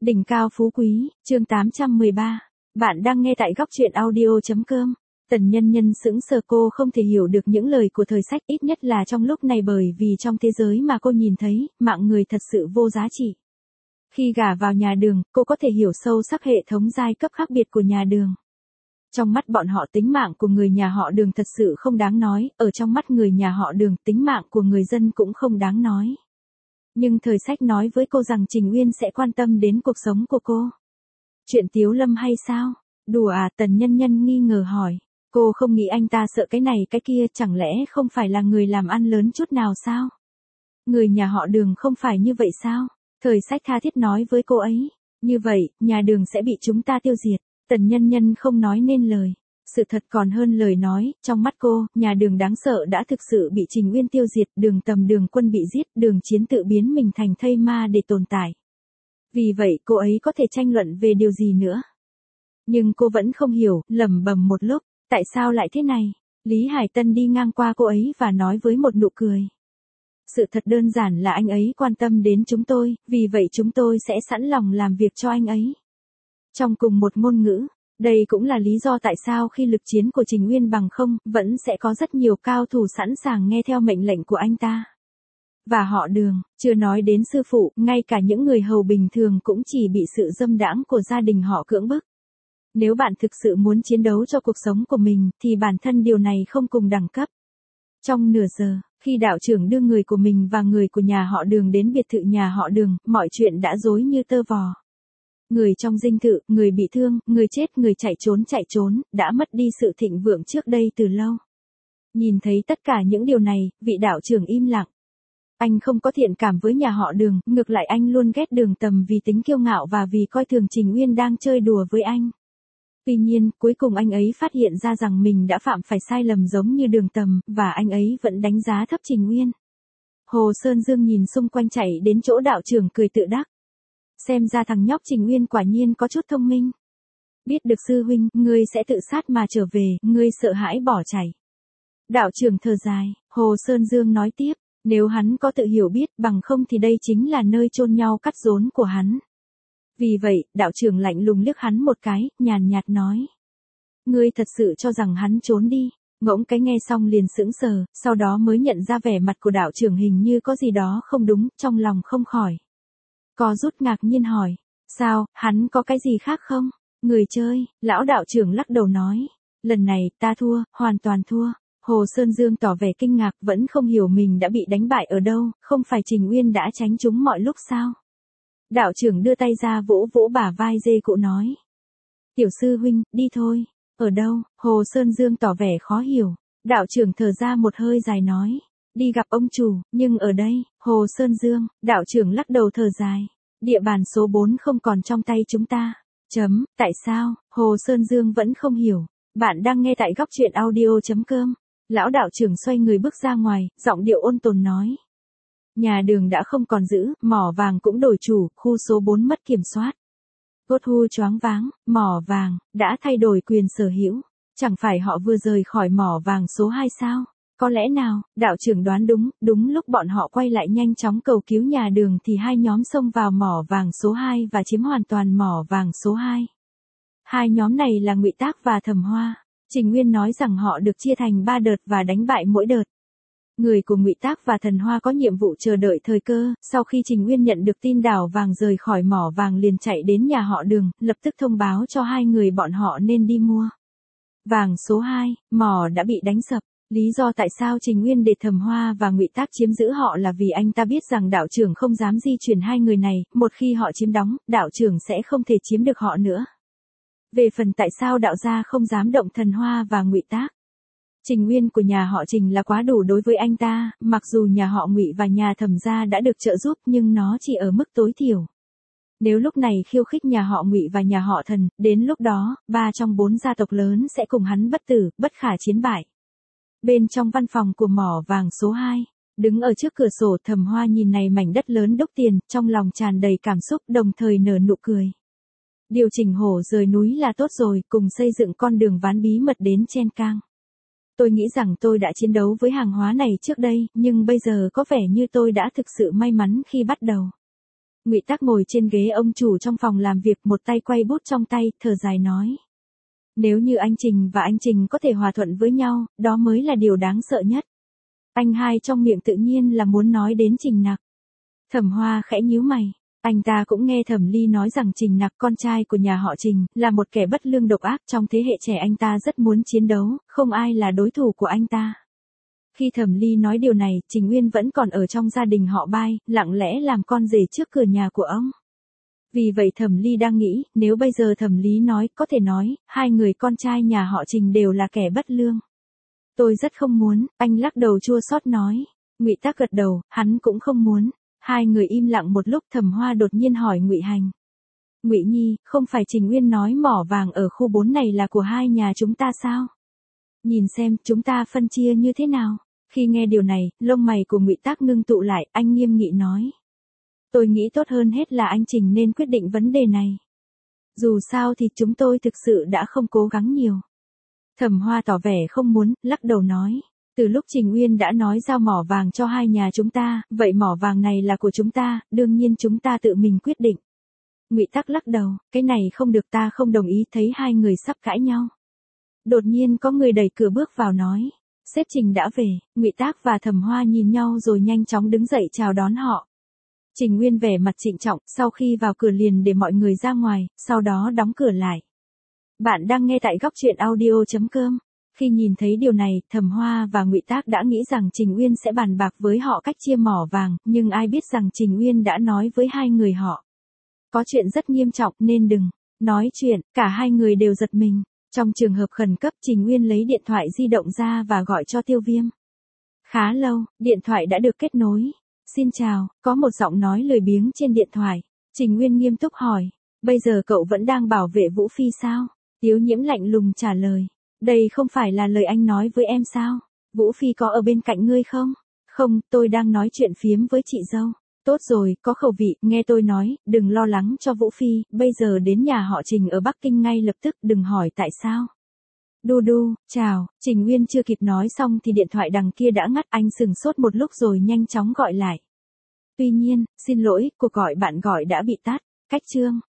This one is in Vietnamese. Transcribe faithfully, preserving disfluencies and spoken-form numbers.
Đỉnh cao phú quý, chương tám trăm mười ba. Bạn đang nghe tại góc truyện audio chấm com. Tần Nhân Nhân sững sờ, cô không thể hiểu được những lời của thời sách, ít nhất là trong lúc này, bởi vì trong thế giới mà cô nhìn thấy, mạng người thật sự vô giá trị. Khi gả vào nhà Đường, cô có thể hiểu sâu sắc hệ thống giai cấp khác biệt của nhà Đường. Trong mắt bọn họ, tính mạng của người nhà họ Đường thật sự không đáng nói, ở trong mắt người nhà họ Đường, tính mạng của người dân cũng không đáng nói. Nhưng thời sách nói với cô rằng Trình Uyên sẽ quan tâm đến cuộc sống của cô. Chuyện Tiếu Lâm hay sao? Đùa à? Tần Nhân Nhân nghi ngờ hỏi. Cô không nghĩ anh ta sợ cái này cái kia, chẳng lẽ không phải là người làm ăn lớn chút nào sao? Người nhà họ Đường không phải như vậy sao? Thời sách tha thiết nói với cô ấy. Như vậy, nhà Đường sẽ bị chúng ta tiêu diệt. Tần Nhân Nhân không nói nên lời. Sự thật còn hơn lời nói, trong mắt cô, nhà Đường đáng sợ đã thực sự bị Trình Uyên tiêu diệt, Đường Tầm Đường Quân bị giết, Đường Chiến tự biến mình thành thây ma để tồn tại. Vì vậy cô ấy có thể tranh luận về điều gì nữa. Nhưng cô vẫn không hiểu, lẩm bẩm một lúc, tại sao lại thế này? Lý Hải Tân đi ngang qua cô ấy và nói với một nụ cười. Sự thật đơn giản là anh ấy quan tâm đến chúng tôi, vì vậy chúng tôi sẽ sẵn lòng làm việc cho anh ấy. Trong cùng một ngôn ngữ. Đây cũng là lý do tại sao khi lực chiến của Trình Uyên bằng không, vẫn sẽ có rất nhiều cao thủ sẵn sàng nghe theo mệnh lệnh của anh ta. Và họ Đường, chưa nói đến sư phụ, ngay cả những người hầu bình thường cũng chỉ bị sự dâm đãng của gia đình họ cưỡng bức. Nếu bạn thực sự muốn chiến đấu cho cuộc sống của mình, thì bản thân điều này không cùng đẳng cấp. Trong nửa giờ, khi đạo trưởng đưa người của mình và người của nhà họ Đường đến biệt thự nhà họ Đường, mọi chuyện đã rối như tơ vò. Người trong dinh thự, người bị thương, người chết, người chạy trốn chạy trốn, đã mất đi sự thịnh vượng trước đây từ lâu. Nhìn thấy tất cả những điều này, vị đạo trưởng im lặng. Anh không có thiện cảm với nhà họ Đường, ngược lại anh luôn ghét Đường Tầm vì tính kiêu ngạo và vì coi thường Trình Uyên đang chơi đùa với anh. Tuy nhiên, cuối cùng anh ấy phát hiện ra rằng mình đã phạm phải sai lầm giống như Đường Tầm, và anh ấy vẫn đánh giá thấp Trình Uyên. Hồ Sơn Dương nhìn xung quanh chạy đến chỗ đạo trưởng cười tự đắc. Xem ra thằng nhóc Trình Uyên quả nhiên có chút thông minh. Biết được sư huynh, ngươi sẽ tự sát mà trở về, ngươi sợ hãi bỏ chạy. Đạo trưởng thở dài, Hồ Sơn Dương nói tiếp, nếu hắn có tự hiểu biết, bằng không thì đây chính là nơi chôn nhau cắt rốn của hắn. Vì vậy, đạo trưởng lạnh lùng liếc hắn một cái, nhàn nhạt nói. Ngươi thật sự cho rằng hắn trốn đi. Ngỗng cái nghe xong liền sững sờ, sau đó mới nhận ra vẻ mặt của đạo trưởng hình như có gì đó không đúng, trong lòng không khỏi. Có rút ngạc nhiên hỏi, sao, hắn có cái gì khác không? Người chơi, lão đạo trưởng lắc đầu nói, lần này ta thua, hoàn toàn thua. Hồ Sơn Dương tỏ vẻ kinh ngạc, vẫn không hiểu mình đã bị đánh bại ở đâu, không phải Trình Uyên đã tránh chúng mọi lúc sao? Đạo trưởng đưa tay ra vỗ vỗ bả vai dê cụ nói. Tiểu sư huynh, đi thôi. Ở đâu? Hồ Sơn Dương tỏ vẻ khó hiểu. Đạo trưởng thở ra một hơi dài nói. Đi gặp ông chủ, nhưng ở đây, Hồ Sơn Dương, đạo trưởng lắc đầu thở dài. Địa bàn số bốn không còn trong tay chúng ta. Chấm, tại sao? Hồ Sơn Dương vẫn không hiểu. Bạn đang nghe tại góc truyện audio chấm com. Lão đạo trưởng xoay người bước ra ngoài, giọng điệu ôn tồn nói. Nhà Đường đã không còn giữ, mỏ vàng cũng đổi chủ, khu số bốn mất kiểm soát. Gốt hu choáng váng, mỏ vàng, đã thay đổi quyền sở hữu. Chẳng phải họ vừa rời khỏi mỏ vàng số hai sao? Có lẽ nào, đạo trưởng đoán đúng, đúng lúc bọn họ quay lại nhanh chóng cầu cứu nhà Đường thì hai nhóm xông vào mỏ vàng số hai và chiếm hoàn toàn mỏ vàng số hai. Hai nhóm này là Ngụy Tác và Thẩm Hoa. Trình Uyên nói rằng họ được chia thành ba đợt và đánh bại mỗi đợt. Người của Ngụy Tác và Thần Hoa có nhiệm vụ chờ đợi thời cơ, sau khi Trình Uyên nhận được tin đảo vàng rời khỏi mỏ vàng liền chạy đến nhà họ Đường, lập tức thông báo cho hai người bọn họ nên đi mua. Vàng số hai, mỏ đã bị đánh sập. Lý do tại sao Trình Uyên để Thẩm Hoa và Ngụy Tác chiếm giữ họ là vì anh ta biết rằng đạo trưởng không dám di chuyển hai người này, một khi họ chiếm đóng, đạo trưởng sẽ không thể chiếm được họ nữa. Về phần tại sao đạo gia không dám động Thần Hoa và Ngụy Tác, Trình Uyên của nhà họ Trình là quá đủ đối với anh ta, mặc dù nhà họ Ngụy và nhà Thẩm gia đã được trợ giúp nhưng nó chỉ ở mức tối thiểu. Nếu lúc này khiêu khích nhà họ Ngụy và nhà họ Thần, đến lúc đó, ba trong bốn gia tộc lớn sẽ cùng hắn bất tử, bất khả chiến bại. Bên trong văn phòng của mỏ vàng số hai, đứng ở trước cửa sổ, Thẩm Hoa nhìn này mảnh đất lớn đúc tiền, trong lòng tràn đầy cảm xúc, đồng thời nở nụ cười. Điều chỉnh hổ rời núi là tốt rồi, cùng xây dựng con đường ván bí mật đến Chen Cang. Tôi nghĩ rằng tôi đã chiến đấu với hàng hóa này trước đây, nhưng bây giờ có vẻ như tôi đã thực sự may mắn khi bắt đầu. Ngụy Tắc ngồi trên ghế ông chủ trong phòng làm việc, một tay quay bút trong tay, thở dài nói. Nếu như anh Trình và anh Trình có thể hòa thuận với nhau, đó mới là điều đáng sợ nhất. Anh hai trong miệng tự nhiên là muốn nói đến Trình Nặc. Thẩm Hoa khẽ nhíu mày. Anh ta cũng nghe Thẩm Ly nói rằng Trình Nặc, con trai của nhà họ Trình, là một kẻ bất lương độc ác. Trong thế hệ trẻ anh ta rất muốn chiến đấu, không ai là đối thủ của anh ta. Khi Thẩm Ly nói điều này, Trình Uyên vẫn còn ở trong gia đình họ Bai, lặng lẽ làm con rể trước cửa nhà của ông. Vì vậy Thẩm Ly đang nghĩ, nếu bây giờ Thẩm Lý nói, có thể nói, hai người con trai nhà họ Trình đều là kẻ bất lương. Tôi rất không muốn, anh lắc đầu chua xót nói. Ngụy Tắc gật đầu, hắn cũng không muốn. Hai người im lặng một lúc, Thẩm Hoa đột nhiên hỏi Ngụy Hành. Ngụy Nhi, không phải Trình Uyên nói mỏ vàng ở khu bốn này là của hai nhà chúng ta sao? Nhìn xem, chúng ta phân chia như thế nào? Khi nghe điều này, lông mày của Ngụy Tắc ngưng tụ lại, anh nghiêm nghị nói. Tôi nghĩ tốt hơn hết là anh Trình nên quyết định vấn đề này. Dù sao thì chúng tôi thực sự đã không cố gắng nhiều. Thẩm Hoa tỏ vẻ không muốn, lắc đầu nói. Từ lúc Trình Uyên đã nói giao mỏ vàng cho hai nhà chúng ta, vậy mỏ vàng này là của chúng ta, đương nhiên chúng ta tự mình quyết định. Ngụy Tắc lắc đầu, cái này không được, ta không đồng ý. Thấy hai người sắp cãi nhau. Đột nhiên có người đẩy cửa bước vào nói. Sếp Trình đã về. Ngụy Tắc và Thẩm Hoa nhìn nhau rồi nhanh chóng đứng dậy chào đón họ. Trình Uyên vẻ mặt trịnh trọng, sau khi vào cửa liền để mọi người ra ngoài, sau đó đóng cửa lại. Bạn đang nghe tại góc truyện audio chấm com. Khi nhìn thấy điều này, Thẩm Hoa và Ngụy Tắc đã nghĩ rằng Trình Uyên sẽ bàn bạc với họ cách chia mỏ vàng, nhưng ai biết rằng Trình Uyên đã nói với hai người họ. Có chuyện rất nghiêm trọng nên đừng nói chuyện, cả hai người đều giật mình. Trong trường hợp khẩn cấp, Trình Uyên lấy điện thoại di động ra và gọi cho Tiêu Viêm. Khá lâu, điện thoại đã được kết nối. Xin chào, có một giọng nói lười biếng trên điện thoại. Trình Uyên nghiêm túc hỏi, bây giờ cậu vẫn đang bảo vệ Vũ Phi sao? Tiếu Nhiễm lạnh lùng trả lời, đây không phải là lời anh nói với em sao? Vũ Phi có ở bên cạnh ngươi không? Không, tôi đang nói chuyện phiếm với chị dâu. Tốt rồi, có khẩu vị, nghe tôi nói, đừng lo lắng cho Vũ Phi, bây giờ đến nhà họ Trình ở Bắc Kinh ngay lập tức, đừng hỏi tại sao. Đu đu, chào, Trình Uyên chưa kịp nói xong thì điện thoại đằng kia đã ngắt, anh sừng sốt một lúc rồi nhanh chóng gọi lại. Tuy nhiên, xin lỗi, cuộc gọi bạn gọi đã bị tắt, cách chương.